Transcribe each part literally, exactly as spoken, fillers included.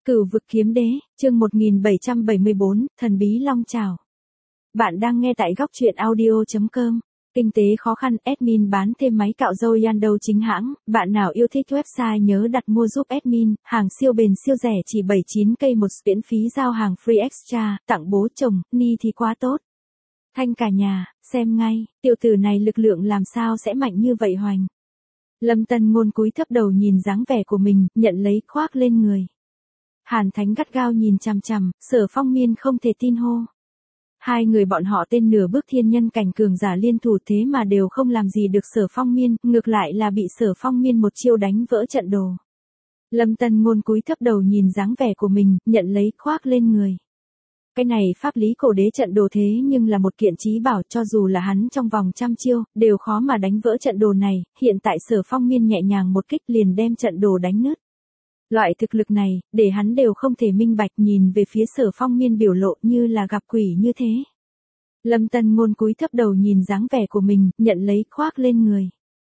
Cửu vực kiếm đế, chương một nghìn bảy trăm bảy mươi bốn, thần bí long trảo. Bạn đang nghe tại góc truyện audio chấm com. Kinh tế khó khăn, admin bán thêm máy cạo râu Yandou chính hãng, bạn nào yêu thích website nhớ đặt mua giúp admin, hàng siêu bền siêu rẻ chỉ bảy mươi chín k một, miễn phí giao hàng free extra, tặng bố chồng, ni thì quá tốt. Thanh cả nhà, xem ngay, tiểu tử này lực lượng làm sao sẽ mạnh như vậy hoành. Lâm Tân Ngôn cúi thấp đầu nhìn dáng vẻ của mình, nhận lấy khoác lên người. Hàn Thánh gắt gao nhìn chằm chằm, Sở Phong Miên không thể tin hô. Hai người bọn họ tên nửa bước thiên nhân cảnh cường giả liên thủ thế mà đều không làm gì được Sở Phong Miên, ngược lại là bị Sở Phong Miên một chiêu đánh vỡ trận đồ. Lâm Tân Ngôn cúi thấp đầu nhìn dáng vẻ của mình, nhận lấy khoác lên người. Cái này pháp lý cổ đế trận đồ thế nhưng là một kiện chí bảo, cho dù là hắn trong vòng trăm chiêu, đều khó mà đánh vỡ trận đồ này, hiện tại Sở Phong Miên nhẹ nhàng một kích liền đem trận đồ đánh nứt. Loại thực lực này, để hắn đều không thể minh bạch, nhìn về phía Sở Phong Miên biểu lộ như là gặp quỷ như thế. Lâm Tân Ngôn cúi thấp đầu nhìn dáng vẻ của mình, nhận lấy khoác lên người.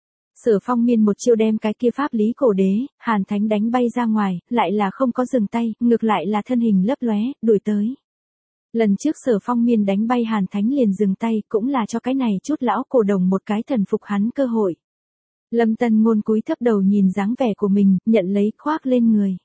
Sở Phong Miên một chiêu đem cái kia pháp lý cổ đế, Hàn Thánh đánh bay ra ngoài, lại là không có dừng tay, ngược lại là thân hình lấp lóe, đuổi tới. Lần trước Sở Phong Miên đánh bay Hàn Thánh liền dừng tay, cũng là cho cái này chút lão cổ đồng một cái thần phục hắn cơ hội. Lâm Tân Ngôn cúi thấp đầu nhìn dáng vẻ của mình, nhận lấy khoác lên người.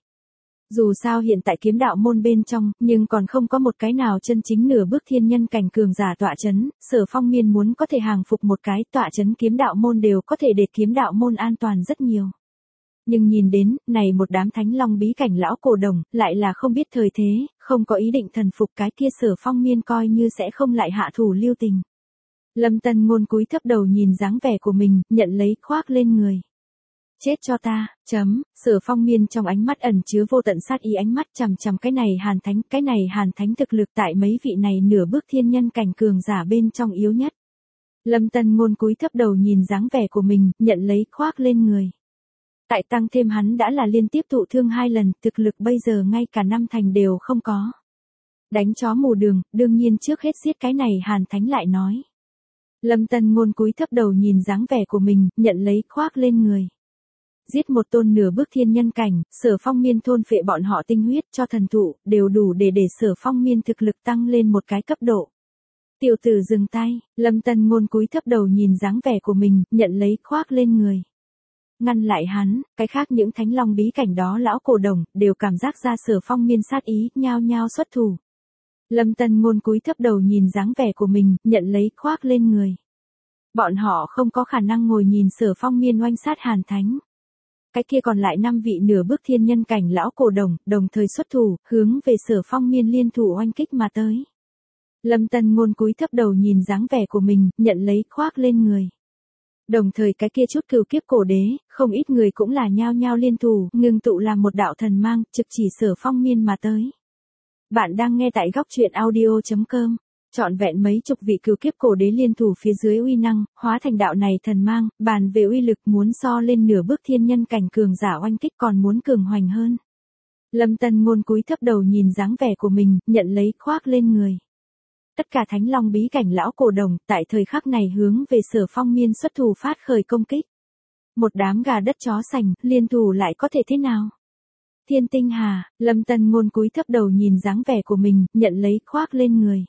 Dù sao hiện tại kiếm đạo môn bên trong, nhưng còn không có một cái nào chân chính nửa bước thiên nhân cảnh cường giả tọa chấn, Sở Phong Miên muốn có thể hàng phục một cái tọa chấn kiếm đạo môn đều có thể để kiếm đạo môn an toàn rất nhiều. Nhưng nhìn đến, này một đám thánh long bí cảnh lão cổ đồng, lại là không biết thời thế, không có ý định thần phục cái kia Sở Phong Miên coi như sẽ không lại hạ thủ lưu tình. Lâm Tân Ngôn cúi thấp đầu nhìn dáng vẻ của mình, nhận lấy khoác lên người. Chết cho ta, chấm, Sở Phong Miên trong ánh mắt ẩn chứa vô tận sát ý, ánh mắt chằm chằm cái này Hàn Thánh, cái này Hàn Thánh thực lực tại mấy vị này nửa bước thiên nhân cảnh cường giả bên trong yếu nhất. Lâm Tân Ngôn cúi thấp đầu nhìn dáng vẻ của mình, nhận lấy khoác lên người. Tại tăng thêm hắn đã là liên tiếp thụ thương hai lần, thực lực bây giờ ngay cả năm thành đều không có. Đánh chó mù đường, đương nhiên trước hết giết cái này Hàn Thánh lại nói. Lâm Tân Ngôn cúi thấp đầu nhìn dáng vẻ của mình, nhận lấy khoác lên người. Giết một tôn nửa bước thiên nhân cảnh, Sở Phong Miên thôn phệ bọn họ tinh huyết cho thần thụ, đều đủ để để Sở Phong Miên thực lực tăng lên một cái cấp độ. Tiểu tử dừng tay, Lâm Tân Ngôn cúi thấp đầu nhìn dáng vẻ của mình, nhận lấy khoác lên người. Ngăn lại hắn, cái khác những thánh long bí cảnh đó lão cổ đồng, đều cảm giác ra Sở Phong Miên sát ý, nhao nhao xuất thủ. Lâm Tân Ngôn cúi thấp đầu nhìn dáng vẻ của mình, nhận lấy khoác lên người. Bọn họ không có khả năng ngồi nhìn Sở Phong Miên oanh sát Hàn Thánh. Cái kia còn lại năm vị nửa bước thiên nhân cảnh lão cổ đồng, đồng thời xuất thủ, hướng về Sở Phong Miên liên thủ oanh kích mà tới. Lâm Tân Ngôn cúi thấp đầu nhìn dáng vẻ của mình, nhận lấy khoác lên người. Đồng thời cái kia chút cửu kiếp cổ đế, không ít người cũng là nhao nhao liên thủ, ngưng tụ làm một đạo thần mang, trực chỉ Sở Phong Miên mà tới. Bạn đang nghe tại góc truyện audio chấm com. Trọn vẹn mấy chục vị cửu kiếp cổ đế liên thủ phía dưới uy năng, hóa thành đạo này thần mang, bàn về uy lực muốn so lên nửa bước thiên nhân cảnh cường giả oanh kích còn muốn cường hoành hơn. Lâm Tân Ngôn cúi thấp đầu nhìn dáng vẻ của mình, nhận lấy khoác lên người. Tất cả thánh long bí cảnh lão cổ đồng, tại thời khắc này hướng về Sở Phong Miên xuất thủ phát khởi công kích. Một đám gà đất chó sành, liên thủ lại có thể thế nào? Thiên Tinh Hà, Lâm Tân Ngôn cúi thấp đầu nhìn dáng vẻ của mình, nhận lấy khoác lên người.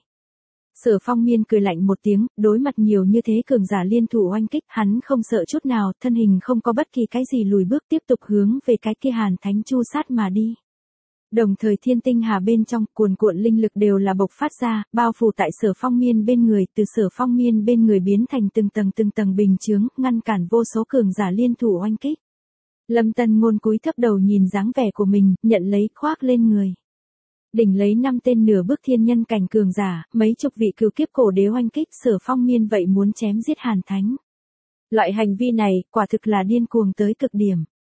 Sở Phong Miên cười lạnh một tiếng, đối mặt nhiều như thế cường giả liên thủ oanh kích, hắn không sợ chút nào, thân hình không có bất kỳ cái gì lùi bước, tiếp tục hướng về cái kia Hàn Thánh chu sát mà đi. Đồng thời Thiên Tinh Hà bên trong, cuồn cuộn linh lực đều là bộc phát ra, bao phủ tại Sở Phong Miên bên người, từ Sở Phong Miên bên người biến thành từng tầng từng tầng bình chướng, ngăn cản vô số cường giả liên thủ oanh kích. Lâm Tân Ngôn cúi thấp đầu nhìn dáng vẻ của mình, nhận lấy khoác lên người. Đỉnh lấy năm tên nửa bước thiên nhân cảnh cường giả, mấy chục vị cửu kiếp cổ đế oanh kích, Sở Phong Miên vậy muốn chém giết Hàn Thánh. Loại hành vi này, quả thực là điên cuồng tới cực điểm.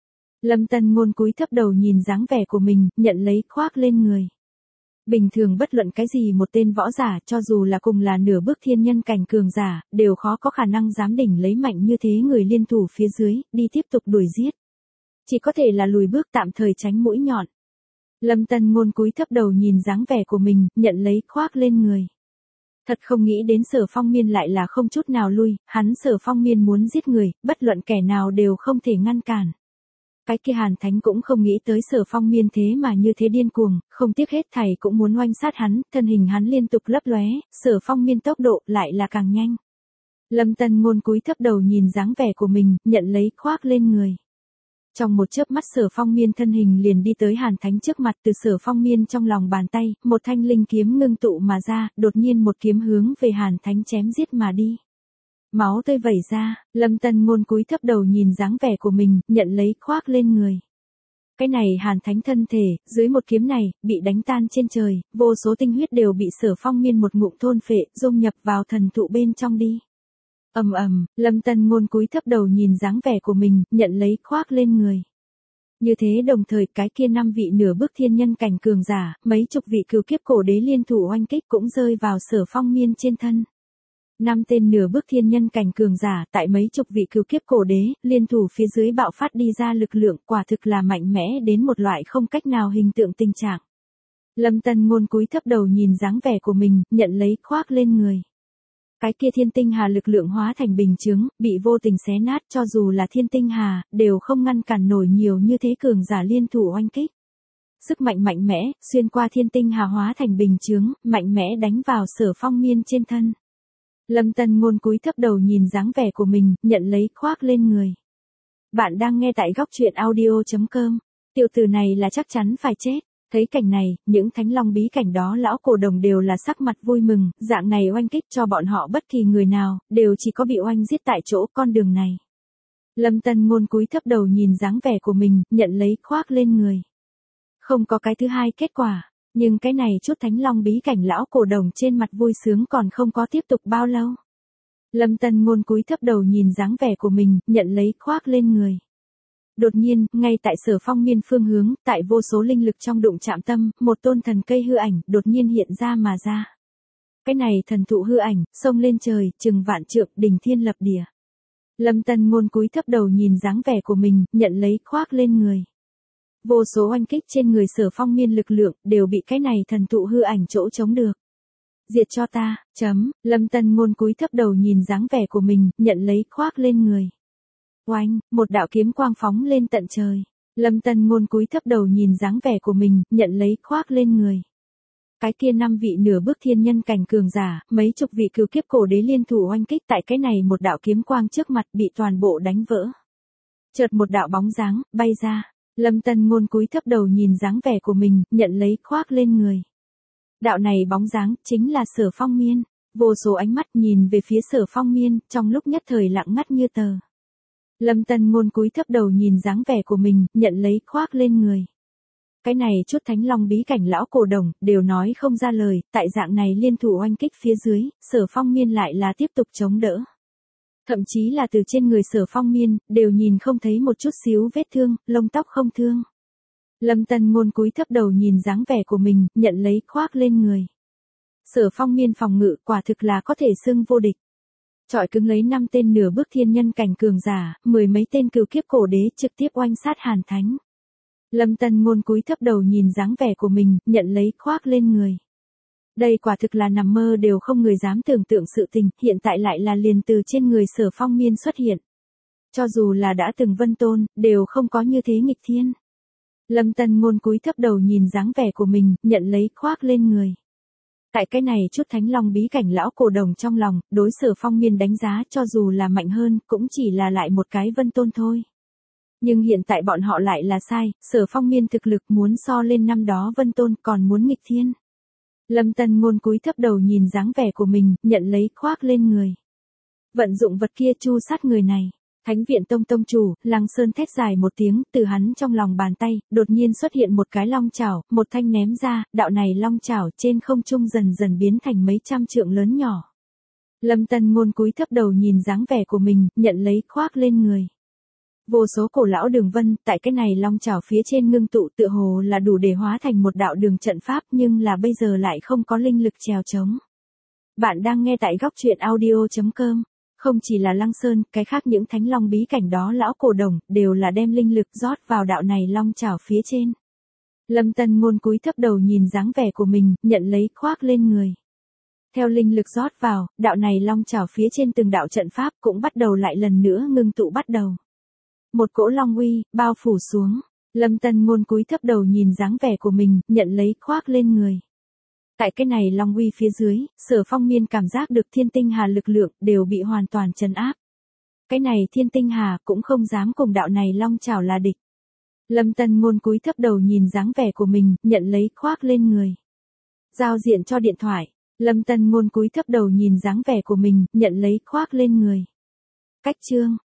Lâm Tân Ngôn cúi thấp đầu nhìn dáng vẻ của mình, nhận lấy khoác lên người. Bình thường bất luận cái gì một tên võ giả, cho dù là cùng là nửa bước thiên nhân cảnh cường giả, đều khó có khả năng dám đỉnh lấy mạnh như thế người liên thủ phía dưới, đi tiếp tục đuổi giết. Chỉ có thể là lùi bước tạm thời tránh mũi nhọn. Lâm Tân Ngôn cúi thấp đầu nhìn dáng vẻ của mình, nhận lấy khoác lên người. Thật không nghĩ đến Sở Phong Miên lại là không chút nào lui, hắn Sở Phong Miên muốn giết người, bất luận kẻ nào đều không thể ngăn cản. Cái kia Hàn Thánh cũng không nghĩ tới Sở Phong Miên thế mà như thế điên cuồng, không tiếc hết thảy cũng muốn oanh sát hắn, thân hình hắn liên tục lấp lóe, Sở Phong Miên tốc độ lại là càng nhanh. Lâm Tân Ngôn cúi thấp đầu nhìn dáng vẻ của mình, nhận lấy khoác lên người. Trong một chớp mắt Sở Phong Miên thân hình liền đi tới Hàn Thánh trước mặt, từ Sở Phong Miên trong lòng bàn tay, một thanh linh kiếm ngưng tụ mà ra, đột nhiên một kiếm hướng về Hàn Thánh chém giết mà đi. Máu tươi vẩy ra, Lâm Tân Ngôn cúi thấp đầu nhìn dáng vẻ của mình, nhận lấy khoác lên người. Cái này Hàn Thánh thân thể, dưới một kiếm này, bị đánh tan trên trời, vô số tinh huyết đều bị Sở Phong Miên một ngụm thôn phệ, dung nhập vào thần thụ bên trong đi. Ầm ầm, Lâm Tân Ngôn cúi thấp đầu nhìn dáng vẻ của mình, nhận lấy khoác lên người. Như thế đồng thời cái kia năm vị nửa bước thiên nhân cảnh cường giả, mấy chục vị cửu kiếp cổ đế liên thủ oanh kích cũng rơi vào Sở Phong Miên trên thân. Năm tên nửa bước thiên nhân cảnh cường giả tại mấy chục vị cửu kiếp cổ đế, liên thủ phía dưới bạo phát đi ra lực lượng quả thực là mạnh mẽ đến một loại không cách nào hình tượng tình trạng. Lâm Tân Ngôn cúi thấp đầu nhìn dáng vẻ của mình, nhận lấy khoác lên người. Cái kia thiên tinh hà lực lượng hóa thành bình chướng, bị vô tình xé nát cho dù là thiên tinh hà, đều không ngăn cản nổi nhiều như thế cường giả liên thủ oanh kích. Sức mạnh mạnh mẽ, xuyên qua thiên tinh hà hóa thành bình chướng, mạnh mẽ đánh vào Sở Phong Miên trên thân. Lâm Tân Ngôn cúi thấp đầu nhìn dáng vẻ của mình, nhận lấy khoác lên người. Bạn đang nghe tại góc truyện audio chấm com. Tiểu tử này là chắc chắn phải chết. Thấy cảnh này, những thánh long bí cảnh đó lão cổ đồng đều là sắc mặt vui mừng, dạng này oanh kích cho bọn họ bất kỳ người nào, đều chỉ có bị oanh giết tại chỗ con đường này. Lâm Tân Ngôn cúi thấp đầu nhìn dáng vẻ của mình, nhận lấy khoác lên người. Không có cái thứ hai kết quả, nhưng cái này chút thánh long bí cảnh lão cổ đồng trên mặt vui sướng còn không có tiếp tục bao lâu. Lâm Tân Ngôn cúi thấp đầu nhìn dáng vẻ của mình, nhận lấy khoác lên người. Đột nhiên, ngay tại Sở Phong Miên phương hướng, tại vô số linh lực trong đụng chạm tâm, một tôn thần cây hư ảnh, đột nhiên hiện ra mà ra. Cái này thần thụ hư ảnh, xông lên trời, chừng vạn trượng, đỉnh thiên lập địa. Lâm Tân Ngôn cúi thấp đầu nhìn dáng vẻ của mình, nhận lấy khoác lên người. Vô số oanh kích trên người Sở Phong Miên lực lượng, đều bị cái này thần thụ hư ảnh chỗ chống được. Diệt cho ta, chấm, Lâm Tân Ngôn cúi thấp đầu nhìn dáng vẻ của mình, nhận lấy khoác lên người. Oanh, một đạo kiếm quang phóng lên tận trời. Lâm Tân Ngôn cúi thấp đầu nhìn dáng vẻ của mình, nhận lấy khoác lên người. Cái kia năm vị nửa bước thiên nhân cảnh cường giả, mấy chục vị cửu kiếp cổ đế liên thủ oanh kích tại cái này một đạo kiếm quang trước mặt bị toàn bộ đánh vỡ. Chợt một đạo bóng dáng, bay ra. Lâm Tân Ngôn cúi thấp đầu nhìn dáng vẻ của mình, nhận lấy khoác lên người. Đạo này bóng dáng, chính là Sở Phong Miên. Vô số ánh mắt nhìn về phía Sở Phong Miên, trong lúc nhất thời lặng ngắt như tờ. Lâm Tân Ngôn cúi thấp đầu nhìn dáng vẻ của mình, nhận lấy khoác lên người. Cái này chút thánh long bí cảnh lão cổ đồng, đều nói không ra lời, tại dạng này liên thủ oanh kích phía dưới, Sở Phong Miên lại là tiếp tục chống đỡ. Thậm chí là từ trên người Sở Phong Miên, đều nhìn không thấy một chút xíu vết thương, lông tóc không thương. Lâm Tân Ngôn cúi thấp đầu nhìn dáng vẻ của mình, nhận lấy khoác lên người. Sở Phong Miên phòng ngự quả thực là có thể xưng vô địch. Chọi cứng lấy năm tên nửa bước thiên nhân cảnh cường giả, mười mấy tên cửu kiếp cổ đế trực tiếp oanh sát Hàn Thánh. Lâm Tân Ngôn cúi thấp đầu nhìn dáng vẻ của mình, nhận lấy khoác lên người. Đây quả thực là nằm mơ đều không người dám tưởng tượng sự tình, hiện tại lại là liền từ trên người Sở Phong Miên xuất hiện. Cho dù là đã từng Vân Tôn, đều không có như thế nghịch thiên. Lâm Tân Ngôn cúi thấp đầu nhìn dáng vẻ của mình, nhận lấy khoác lên người. Tại cái này chút thánh long bí cảnh lão cổ đồng trong lòng, đối Sở Phong Miên đánh giá cho dù là mạnh hơn, cũng chỉ là lại một cái Vân Tôn thôi. Nhưng hiện tại bọn họ lại là sai, Sở Phong Miên thực lực muốn so lên năm đó Vân Tôn còn muốn nghịch thiên. Lâm Tân Ngôn cúi thấp đầu nhìn dáng vẻ của mình, nhận lấy khoác lên người. Vận dụng vật kia chu sát người này. Thánh viện tông tông chủ, Lăng Sơn thét dài một tiếng, từ hắn trong lòng bàn tay, đột nhiên xuất hiện một cái long chảo, một thanh ném ra, đạo này long chảo trên không trung dần dần biến thành mấy trăm trượng lớn nhỏ. Lâm Tân Ngôn cúi thấp đầu nhìn dáng vẻ của mình, nhận lấy khoác lên người. Vô số cổ lão đường vân, tại cái này long chảo phía trên ngưng tụ tựa hồ là đủ để hóa thành một đạo đường trận pháp nhưng là bây giờ lại không có linh lực trèo trống. Bạn đang nghe tại góc truyện audio chấm com. Không chỉ là Lăng Sơn, cái khác những thánh long bí cảnh đó lão cổ đồng, đều là đem linh lực rót vào đạo này long chảo phía trên. Lâm Tân Ngôn cúi thấp đầu nhìn dáng vẻ của mình, nhận lấy khoác lên người. Theo linh lực rót vào, đạo này long chảo phía trên từng đạo trận pháp cũng bắt đầu lại lần nữa ngưng tụ bắt đầu. Một cỗ long uy, bao phủ xuống. Lâm Tân Ngôn cúi thấp đầu nhìn dáng vẻ của mình, nhận lấy, khoác lên người. Tại cái này long uy phía dưới, Sở Phong Miên cảm giác được thiên tinh hà lực lượng, đều bị hoàn toàn trấn áp. Cái này thiên tinh hà, cũng không dám cùng đạo này long chảo là địch. Lâm Tân Ngôn cúi thấp đầu nhìn dáng vẻ của mình, nhận lấy, khoác lên người. Giao diện cho điện thoại. Lâm Tân Ngôn cúi thấp đầu nhìn dáng vẻ của mình, nhận lấy, khoác lên người. Cách chương.